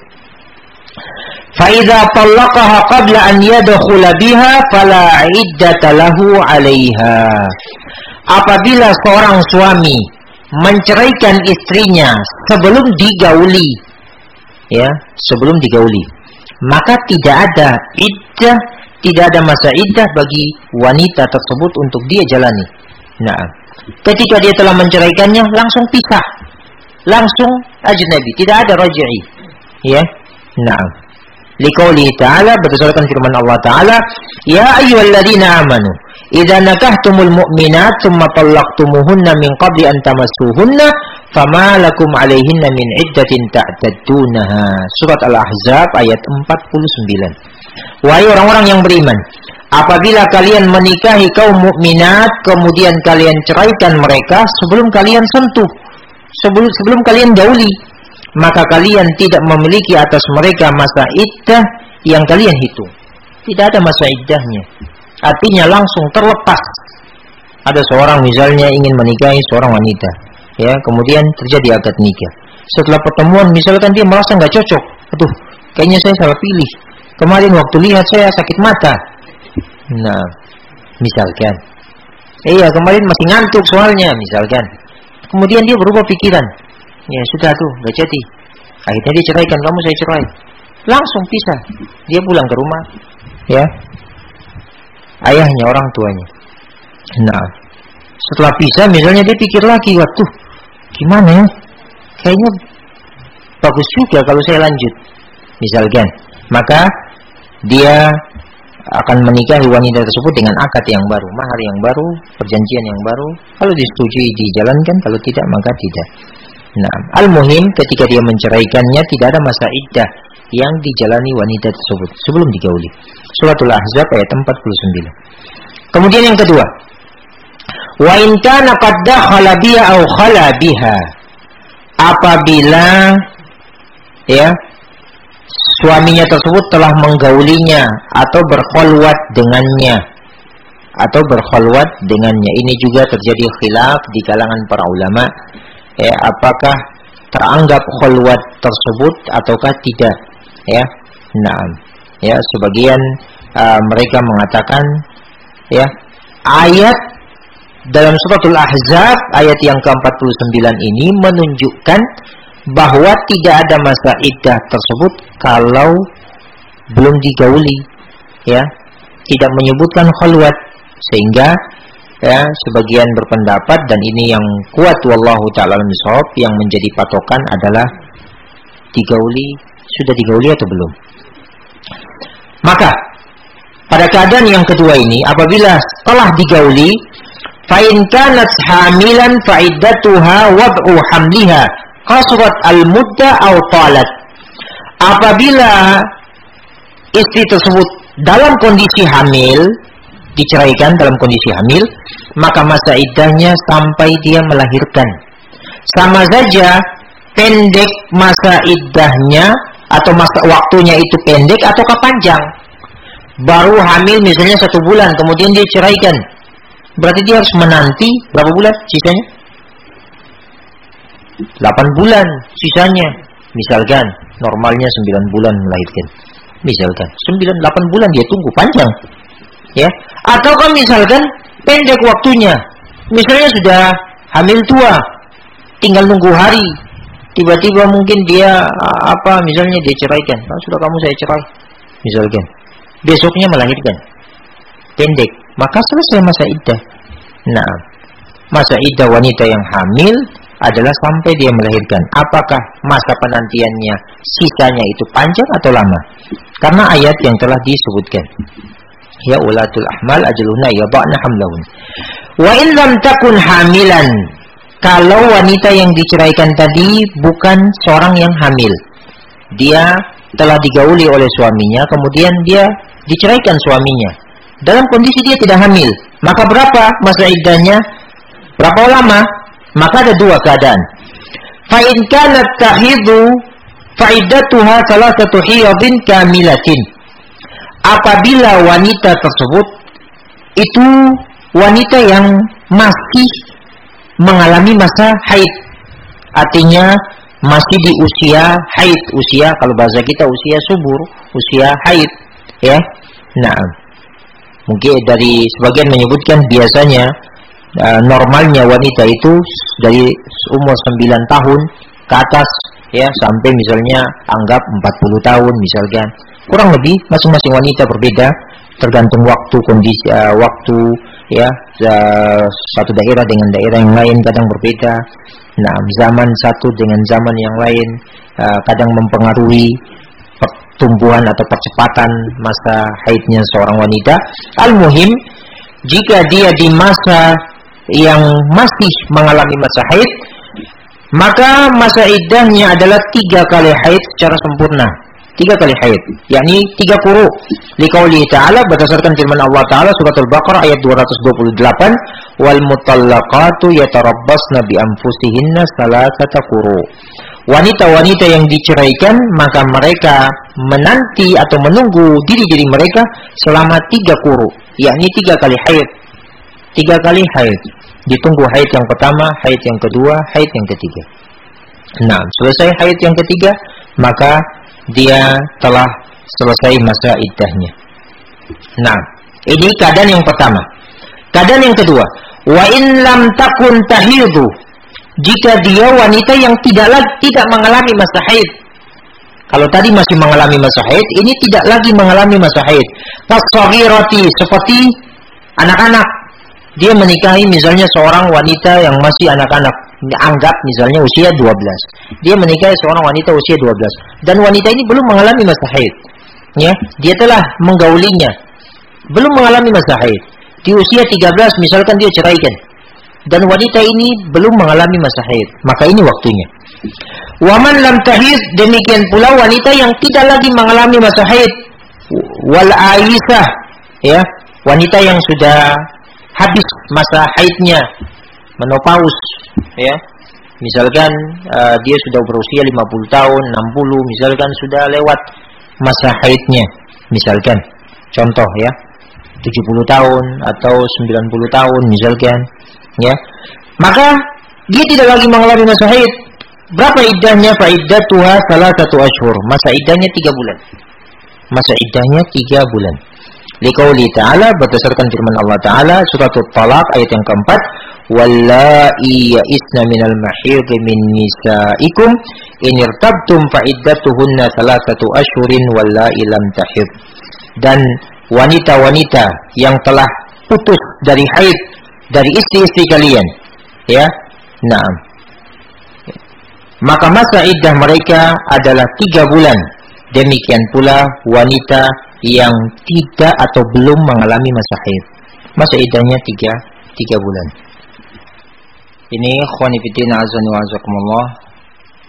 Fa idza talaqaha qabla an yadkhula biha fala iddata lahu 'alaiha. Apabila seorang suami menceraikan istrinya sebelum digauli, ya, sebelum digauli, maka tidak ada iddah, tidak ada masa iddah bagi wanita tersebut untuk dia jalani. Nah, ketika dia telah menceraikannya, langsung pisah, langsung ajnabi, tidak ada raj'i, ya. Nah, liqaulihi ta'ala, berdasarkan firman Allah Ta'ala, ya ayyuhalladzina amanu idza nakahtumul mu'minat tsumma talaqtumuhunna min qabli an tamassuhunna fama lakum 'alaihinna min iddatin ta'taddunaha. Surat Al-Ahzab ayat 49. Wahai orang-orang yang beriman, apabila kalian menikahi kaum mukminat kemudian kalian ceraikan mereka sebelum kalian sentuh, sebelum kalian gauli, maka kalian tidak memiliki atas mereka masa iddah yang kalian hitung. Tidak ada masa iddahnya. Artinya langsung terlepas. Ada seorang misalnya ingin menikahi seorang wanita, ya, kemudian terjadi akad nikah. Setelah pertemuan misalkan dia merasa nggak cocok, aduh, kayaknya saya salah pilih. Kemarin waktu lihat saya sakit mata. Nah, misalkan, iya kemarin masih ngantuk soalnya, misalkan. Kemudian dia berubah pikiran, ya sudah tuh, nggak jadi. Akhirnya dia ceraikan, kamu saya cerai. Langsung pisah. Dia pulang ke rumah, ya. Ayahnya, orang tuanya. Nah, setelah pisah misalnya dia pikir lagi, waduh, gimana ya? Kayaknya bagus juga kalau saya lanjut, misalkan. Maka dia akan menikahi wanita tersebut dengan akad yang baru, mahar yang baru, perjanjian yang baru. Kalau disetujui dijalankan, kalau tidak maka tidak. Nah, al-muhim ketika dia menceraikannya tidak ada masa iddah yang dijalani wanita tersebut sebelum digauli. Suratul Ahzab ayat 49. Kemudian yang kedua, wa in kana qad dakhala biha aw khala biha, apabila ya suaminya tersebut telah menggaulinya atau berkholwat dengannya ini juga terjadi khilaf di kalangan para ulama, ya, apakah teranggap kholwat tersebut ataukah tidak, ya. Nah, ya, sebagian mereka mengatakan, ya, ayat dalam suratul Ahzab ayat yang ke-49 ini menunjukkan bahwa tidak ada masa iddah tersebut kalau belum digauli, ya, tidak menyebutkan khalwat, sehingga ya sebagian berpendapat, dan ini yang kuat wallahu ta'ala al-misawab, yang menjadi patokan adalah digauli, sudah digauli atau belum. Maka pada keadaan yang kedua ini, apabila telah digauli, fa in kanat hamilan fa iddatuha wad'u hamliha qasurat al-mudda aw talat. Apabila istri tersebut dalam kondisi hamil, diceraikan dalam kondisi hamil, maka masa iddahnya sampai dia melahirkan. Sama saja pendek masa iddahnya atau masa waktunya itu pendek ataukah panjang. Baru hamil misalnya 1 bulan, kemudian dia ceraikan, berarti dia harus menanti berapa bulan sisanya? 8 bulan sisanya. Misalkan normalnya 9 bulan melahirkan. Misalkan 8 bulan dia tunggu, panjang. Ya. Ataukah misalkan pendek waktunya. Misalnya sudah hamil tua, tinggal nunggu hari. Tiba-tiba mungkin dia misalnya dia ceraikan. Oh, sudah kamu saya cerai. Misalkan besoknya melahirkan. Pendek, maka selesai masa iddah. Nah, masa iddah wanita yang hamil adalah sampai dia melahirkan. Apakah masa penantiannya sisanya itu panjang atau lama? Karena ayat yang telah disebutkan. Ya ulatul ahmal ajaluhunna yada'na hamlahun. Wa in lam takun hamilan. Kalau wanita yang diceraikan tadi bukan seorang yang hamil. Dia telah digauli oleh suaminya, kemudian dia diceraikan suaminya. Dalam kondisi dia tidak hamil. Maka berapa masa iddahnya? Berapa lama? Maka ada 2 keadaan. Fa in kanat tahidu fa iddatuha thalathatu hiyadin kamilatin. Apabila wanita tersebut itu wanita yang masih mengalami masa haid, artinya masih di usia haid, usia kalau bahasa kita usia subur, usia haid, ya. Nah, mungkin dari sebagian menyebutkan biasanya normalnya wanita itu dari umur 9 tahun ke atas, ya, sampai misalnya anggap 40 tahun misalkan. Kurang lebih masing-masing wanita berbeda tergantung waktu, kondisi waktu, ya, satu daerah dengan daerah yang lain kadang berbeda. Nah, zaman satu dengan zaman yang lain kadang mempengaruhi pertumbuhan atau percepatan masa haidnya seorang wanita. Al-muhim, jika dia di masa yang masih mengalami masa haid, maka masa iddahnya adalah 3 kali haid secara sempurna. 3 kali haid, yakni 3 quru. Liqaulihi ta'ala, berdasarkan firman Allah Ta'ala surat Al-Baqarah ayat 228, wal mutallaqatu yatarabbasna bi anfusihinna salasata quru. Wanita-wanita yang diceraikan maka mereka menanti atau menunggu diri-diri mereka selama 3 quru, yakni 3 kali haid. 3 kali haid. Ditunggu haid yang pertama, haid yang kedua, haid yang ketiga. Nah, selesai haid yang ketiga, maka dia telah selesai masa iddahnya. Nah, ini keadaan yang pertama. Keadaan yang kedua, wa in lam takun tahidu. Jika dia wanita yang tidak mengalami masa haid. Kalau tadi masih mengalami masa haid, ini tidak lagi mengalami masa haid. Kasagirati, seperti anak-anak. Dia menikahi misalnya seorang wanita yang masih anak-anak, anggap misalnya usia 12. Dia menikahi seorang wanita usia 12 dan wanita ini belum mengalami masa haid. Ya, dia telah menggaulinya, belum mengalami masa haid. Di usia 13 misalkan dia ceraikan. Dan wanita ini belum mengalami masa haid, maka ini waktunya. Wa man lam tahid, demikian pula wanita yang tidak lagi mengalami masa haid. Wal aisah, ya, wanita yang sudah habis masa haidnya, menopause, ya. Misalkan dia sudah berusia 50 tahun, 60, misalkan sudah lewat masa haidnya, misalkan contoh, ya, 70 tahun atau 90 tahun misalkan, ya. Maka dia tidak lagi mengalami masa haid. Berapa iddahnya? Fa iddatuha salasatu ashhur. Masa iddahnya 3 bulan. Masa iddahnya 3 bulan. Liqauli ta'ala, berdasarkan firman Allah Ta'ala surat At-Talaq ayat yang keempat, wallai ya'isna minal mahid min nisaikum in irtabtum fa iddatuhunna salasatu ashhurin wallai lam tahid. Dan wanita-wanita yang telah putus dari haid dari istri-istri kalian, ya, nah, maka masa iddah mereka adalah 3 bulan. Demikian pula wanita yang tidak atau belum mengalami masa haid, masa iddahnya 3 bulan. Ini ikhwani fillah azani wa azakumullah,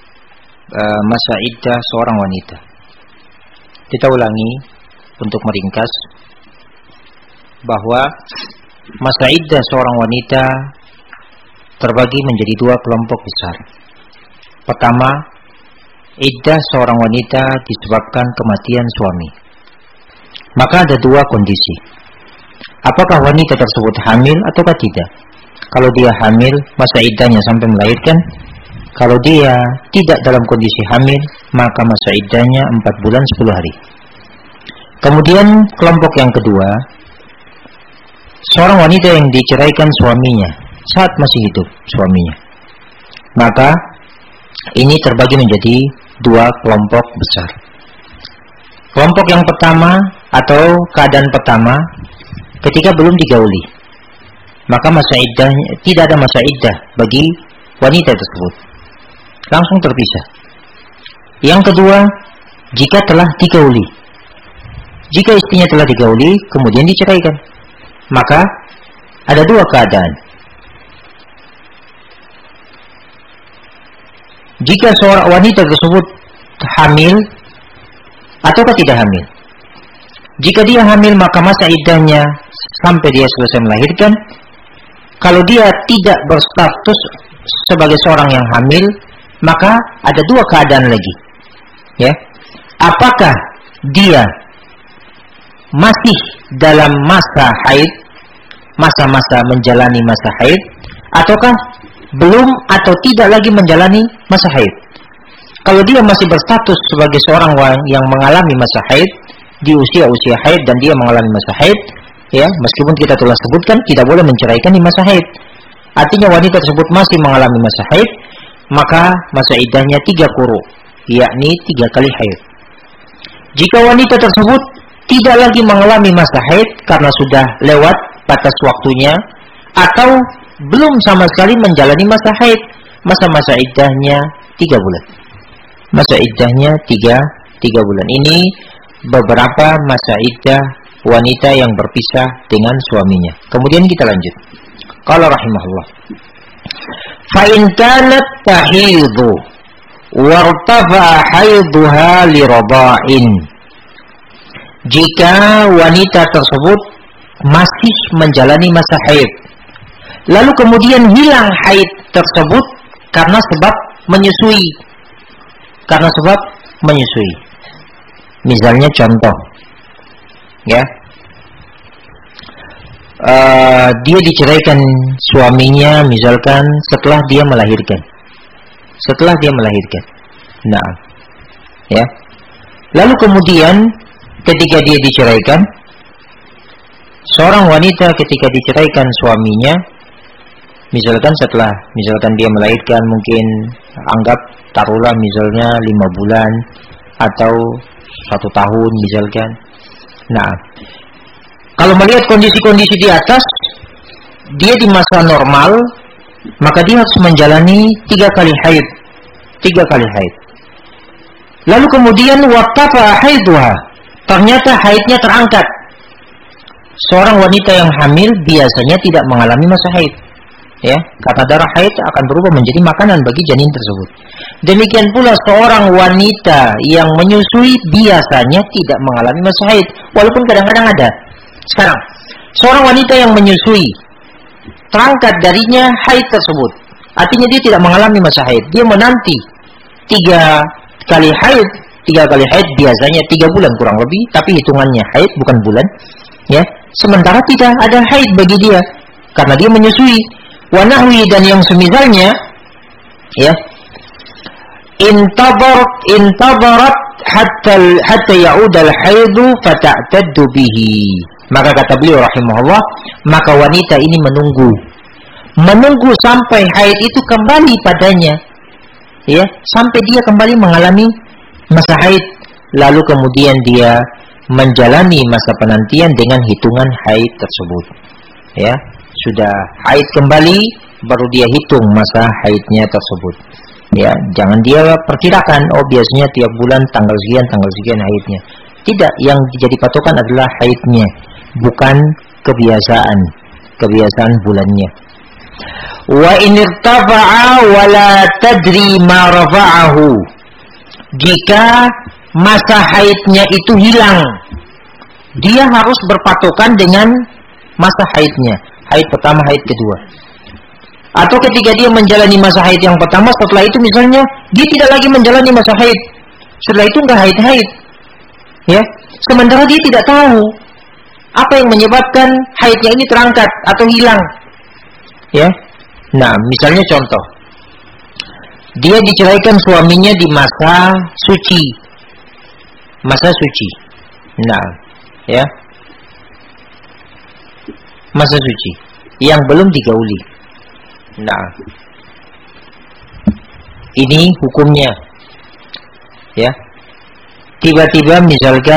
masa iddah seorang wanita. Kita ulangi untuk meringkas bahwa masa iddah seorang wanita terbagi menjadi dua kelompok besar. Pertama, iddah seorang wanita disebabkan kematian suami. Maka ada dua kondisi. Apakah wanita tersebut hamil ataukah tidak? Kalau dia hamil, masa iddahnya sampai melahirkan. Kalau dia tidak dalam kondisi hamil, maka masa iddahnya 4 bulan 10 hari. Kemudian kelompok yang kedua, seorang wanita yang diceraikan suaminya saat masih hidup suaminya. Maka ini terbagi menjadi dua kelompok besar. Kelompok yang pertama atau keadaan pertama, ketika belum digauli, maka masa iddahnya tidak ada masa iddah bagi wanita tersebut, langsung terpisah. Yang kedua, jika telah digauli, jika istrinya telah digauli kemudian diceraikan, maka ada dua keadaan. Jika seorang wanita tersebut hamil ataukah tidak hamil. Jika dia hamil, maka masa iddahnya sampai dia selesai melahirkan. Kalau dia tidak berstatus sebagai seorang yang hamil, maka ada dua keadaan lagi. Ya, apakah dia masih dalam masa haid, masa-masa menjalani masa haid, ataukah belum atau tidak lagi menjalani masa haid? Kalau dia masih berstatus sebagai seorang yang mengalami masa haid, di usia haid dan dia mengalami masa haid, ya, meskipun kita telah sebutkan tidak boleh menceraikan di masa haid. Artinya wanita tersebut masih mengalami masa haid, maka masa iddahnya 3 quru, yakni 3 kali haid. Jika wanita tersebut tidak lagi mengalami masa haid karena sudah lewat batas waktunya atau belum sama sekali menjalani masa haid, masa iddahnya 3 bulan. Masa iddahnya 3 bulan. Ini beberapa masa iddah wanita yang berpisah dengan suaminya. Kemudian kita lanjut. Qala rahimahullah, fa in kanat tahidhu wartafa haidhuha li radha'in. Jika wanita tersebut masih menjalani masa haid, lalu kemudian hilang haid tersebut karena sebab menyusui. Misalnya contoh, ya, dia diceraikan suaminya misalkan setelah dia melahirkan. Nah, ya. Lalu kemudian ketika dia diceraikan, seorang wanita ketika diceraikan suaminya, misalkan dia melahirkan, mungkin anggap taruhlah misalnya 5 bulan atau 1 tahun misalkan. Nah, kalau melihat kondisi-kondisi di atas, dia di masa normal, maka dia harus menjalani 3 kali haid. Lalu kemudian waqafa haidha, ternyata haidnya terangkat. Seorang wanita yang hamil biasanya tidak mengalami masa haid, ya, karena darah haid akan berubah menjadi makanan bagi janin tersebut. Demikian pula seorang wanita yang menyusui biasanya tidak mengalami masa haid, walaupun kadang-kadang ada. Sekarang, seorang wanita yang menyusui, terangkat darinya haid tersebut, artinya dia tidak mengalami masa haid. Dia menanti 3 kali haid biasanya 3 bulan kurang lebih, tapi hitungannya haid bukan bulan, ya. Sementara tidak ada haid bagi dia karena dia menyusui. Wa nahwi, dan yang semisalnya, ya, intabarat hatta ya'ud al-haidu fata'taddu bihi. Maka kata beliau rahimahullah, maka wanita ini menunggu sampai haid itu kembali padanya, ya, sampai dia kembali mengalami masa haid, lalu kemudian dia menjalani masa penantian dengan hitungan haid tersebut, ya. Sudah haid kembali, baru dia hitung masa haidnya tersebut, ya. Jangan dia perkirakan, oh biasanya tiap bulan tanggal sekian haidnya. Tidak, yang jadi patokan adalah haidnya, bukan kebiasaan bulannya. Wa in irtafa'a wa la tadri ma rafa'ahu jika masa haidnya itu hilang, dia harus berpatokan dengan masa haidnya, haid pertama, haid kedua. Atau ketika dia menjalani masa haid yang pertama, setelah itu misalnya dia tidak lagi menjalani masa haid, setelah itu enggak haid-haid, ya. Sementara dia tidak tahu apa yang menyebabkan haidnya ini terangkat atau hilang, ya. Nah, misalnya contoh, dia diceraikan suaminya di masa suci, nah, ya, masa suci yang belum digauli. Nah, ini hukumnya, ya. Tiba-tiba misalkan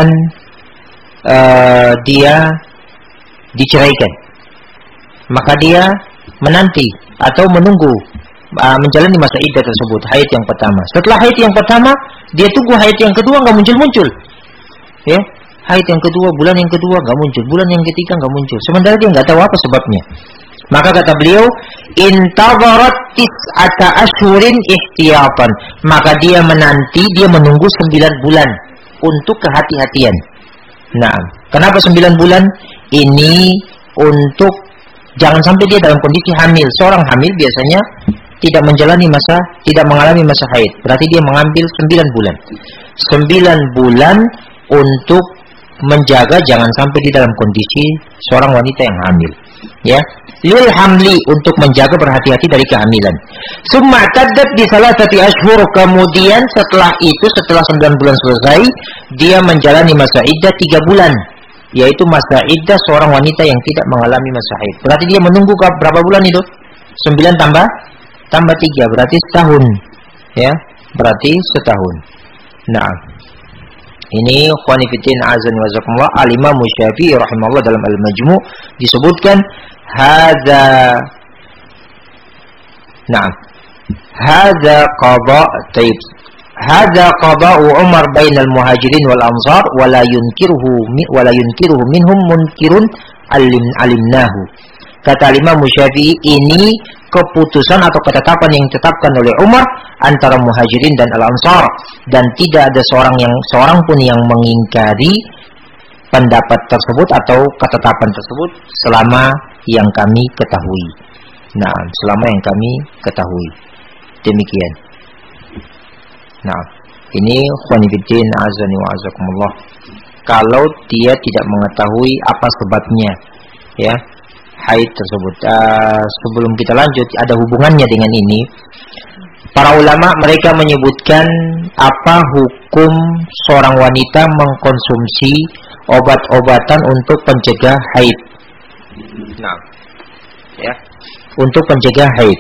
dia diceraikan, maka dia menanti atau menunggu menjalani masa iddah tersebut, haid yang pertama. Setelah haid yang pertama, dia tunggu haid yang kedua nggak muncul-muncul, ya. Haid yang kedua, bulan yang kedua nggak muncul, bulan yang ketiga nggak muncul. Sementara dia nggak tahu apa sebabnya. Maka kata beliau, intadharat tis'ata ashhurin ihtiyatan, maka dia menanti, dia menunggu 9 bulan untuk kehati-hatian. Nah, kenapa 9 bulan? Ini untuk jangan sampai dia dalam kondisi hamil. Seorang hamil biasanya tidak mengalami masa haid. Berarti dia mengambil 9 bulan. 9 bulan untuk menjaga jangan sampai di dalam kondisi seorang wanita yang hamil, ya. Lil hamli, untuk menjaga berhati-hati dari kehamilan. Summa taddat di salasati ashhur, kemudian setelah itu, setelah 9 bulan selesai, dia menjalani masa iddah 3 bulan, yaitu masa iddah seorang wanita yang tidak mengalami masa haid. Berarti dia menunggu berapa bulan itu? 9 tambah 3, berarti setahun, ya, berarti setahun. Nah, ini ikhwani fiddin azan wa jazakumullah, al-Imam Syafi'i rahimahullah dalam Al-Majmu' disebutkan hadza, na'am, hadza qada' taib, hadza qada'u Umar bainal muhajirin wal ansar wa la yunkiruhu minhum munkirun alimnahu. Kata Imam Syafi'i, ini keputusan atau ketetapan yang ditetapkan oleh Umar antara muhajirin dan al-ansar, dan tidak ada seorang pun yang mengingkari pendapat tersebut atau ketetapan tersebut selama yang kami ketahui. Nah, selama yang kami ketahui. Demikian. Nah, ini ikhwani fiddin azani wa azakumullah. Kalau dia tidak mengetahui apa sebabnya, ya, haid tersebut. Sebelum kita lanjut, ada hubungannya dengan ini. Para ulama mereka menyebutkan apa hukum seorang wanita mengkonsumsi obat-obatan untuk pencegah haid. Nah, ya, untuk pencegah haid.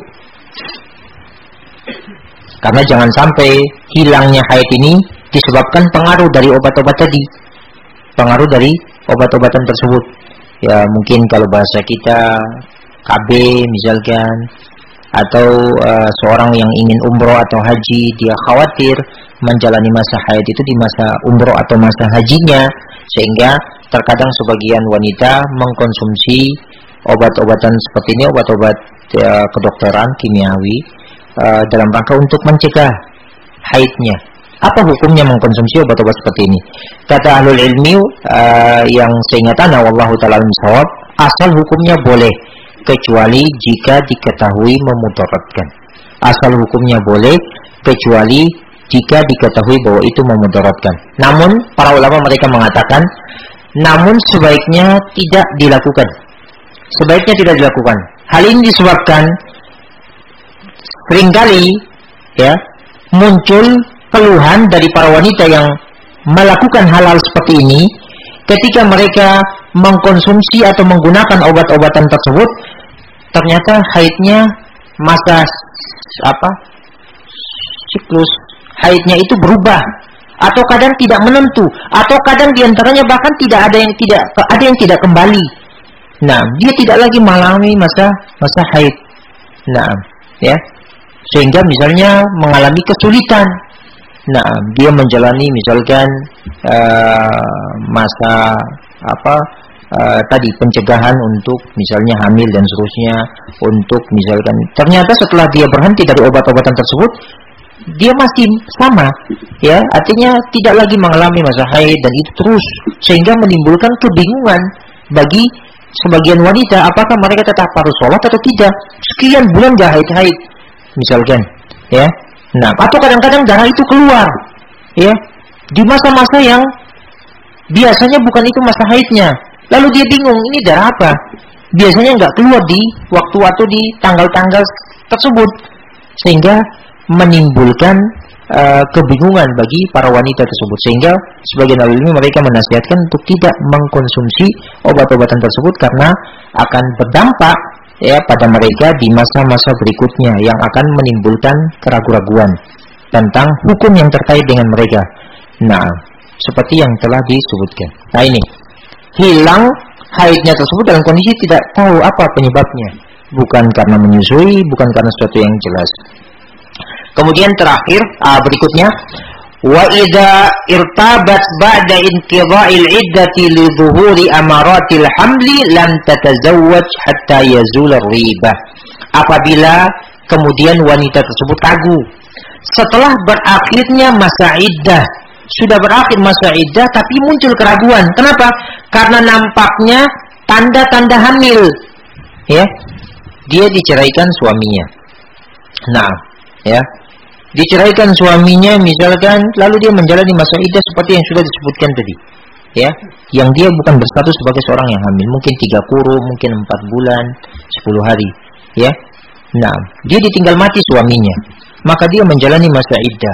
Karena jangan sampai hilangnya haid ini disebabkan pengaruh dari obat-obat tadi, pengaruh dari obat-obatan tersebut. Ya, mungkin kalau bahasa kita KB misalkan, atau seorang yang ingin umroh atau haji, dia khawatir menjalani masa haid itu di masa umroh atau masa hajinya, sehingga terkadang sebagian wanita mengkonsumsi obat-obatan seperti ini, obat-obat kedokteran kimiawi dalam rangka untuk mencegah haidnya. Apa hukumnya mengkonsumsi obat-obat seperti ini? Kata ahlul ilmi yang seingatana wallahu ta'ala al-shawab, asal hukumnya boleh kecuali jika diketahui memudaratkan. Asal hukumnya boleh kecuali jika diketahui bahwa itu memudaratkan. Namun para ulama mereka mengatakan, namun sebaiknya tidak dilakukan. Sebaiknya tidak dilakukan. Hal ini disebabkan seringkali, ya, muncul keluhan dari para wanita yang melakukan hal-hal seperti ini. Ketika mereka mengkonsumsi atau menggunakan obat-obatan tersebut, ternyata haidnya masa siklus haidnya itu berubah, atau kadang tidak menentu, atau kadang diantaranya bahkan ada yang tidak kembali. Nah, dia tidak lagi mengalami masa haid. Nah, ya, sehingga misalnya mengalami kesulitan. Nah, dia menjalani misalkan masa tadi pencegahan untuk misalnya hamil dan seterusnya, untuk misalkan ternyata setelah dia berhenti dari obat-obatan tersebut, dia masih sama, ya, artinya tidak lagi mengalami masa haid dan itu terus, sehingga menimbulkan kebingungan bagi sebagian wanita, apakah mereka tetap harus sholat atau tidak. Sekian bulan gak haid-haid, misalkan, ya. Nah, atau kadang-kadang darah itu keluar, ya, di masa-masa yang biasanya bukan itu masa haidnya. Lalu dia bingung, ini darah apa? Biasanya nggak keluar di waktu atau di tanggal-tanggal tersebut, sehingga menimbulkan kebingungan bagi para wanita tersebut. Sehingga sebagian ahli ilmu mereka menasihatkan untuk tidak mengkonsumsi obat-obatan tersebut karena akan berdampak, ya, pada mereka di masa-masa berikutnya yang akan menimbulkan keraguan-raguan tentang hukum yang terkait dengan mereka. Nah, seperti yang telah disebutkan. Nah, ini hilang haidnya tersebut dalam kondisi tidak tahu apa penyebabnya, bukan karena menyusui, bukan karena sesuatu yang jelas. Kemudian terakhir, berikutnya, wa idza irtabat ba'da inqidha'il iddati li dhuhuri amaratil hamli lam tatazawwaj hatta yazul ar-ribah. Apabila kemudian wanita tersebut ragu setelah berakhirnya masa iddah, sudah berakhir masa iddah tapi muncul keraguan. Kenapa? Karena nampaknya tanda-tanda hamil, ya. Dia diceraikan suaminya. Nah, ya, diceraikan suaminya misalkan, lalu dia menjalani masa iddah seperti yang sudah disebutkan tadi, ya, yang dia bukan berstatus sebagai seorang yang hamil, mungkin 3 quru, mungkin 4 bulan 10 hari, ya. Nah, dia ditinggal mati suaminya, maka dia menjalani masa iddah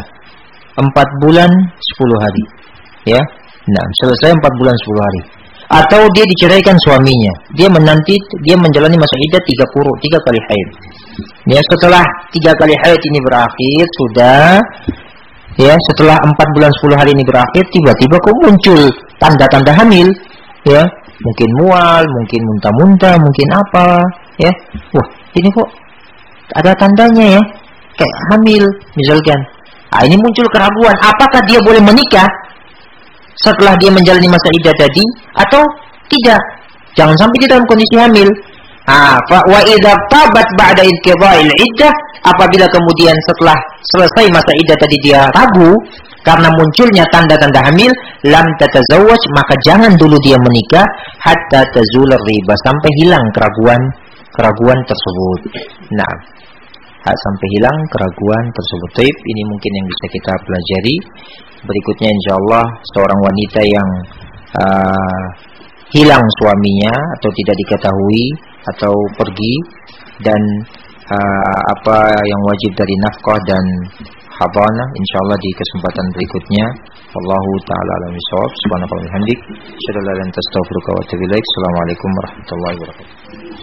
4 bulan 10 hari, ya. Nah, selesai 4 bulan 10 hari. Atau dia diceraikan suaminya, dia menjalani masa iddah 3 quru, 3 kali haid. Ya, setelah 3 kali haid ini berakhir, sudah, ya, setelah 4 bulan 10 hari ini berakhir, tiba-tiba kok muncul tanda-tanda hamil, ya, mungkin mual, mungkin muntah-muntah, mungkin apa, ya. Wah, ini kok ada tandanya, ya, kayak hamil misalkan. Nah, ini muncul keraguan, apakah dia boleh menikah setelah dia menjalani masa iddah tadi atau tidak? Jangan sampai dia dalam kondisi hamil. Wa idza tabat ba'da inqidha'il iddah, apabila kemudian setelah selesai masa iddah tadi dia ragu karena munculnya tanda-tanda hamil, lam tatazawwaj, maka jangan dulu dia menikah hatta tazul riba, sampai hilang keraguan tersebut. Nah, sampai hilang keraguan tersebut. Taib, ini mungkin yang bisa kita pelajari. Berikutnya insyaallah, seorang wanita yang hilang suaminya atau tidak diketahui atau pergi, dan apa yang wajib dari nafkah dan habanah, insyaallah di kesempatan berikutnya. Wallahu taala a'lam bishawab. Subhanakallahumma wa bihamdik, asyhadu an la ilaha illa anta, astaghfiruka wa atubu ilaik. Assalamualaikum warahmatullahi wabarakatuh.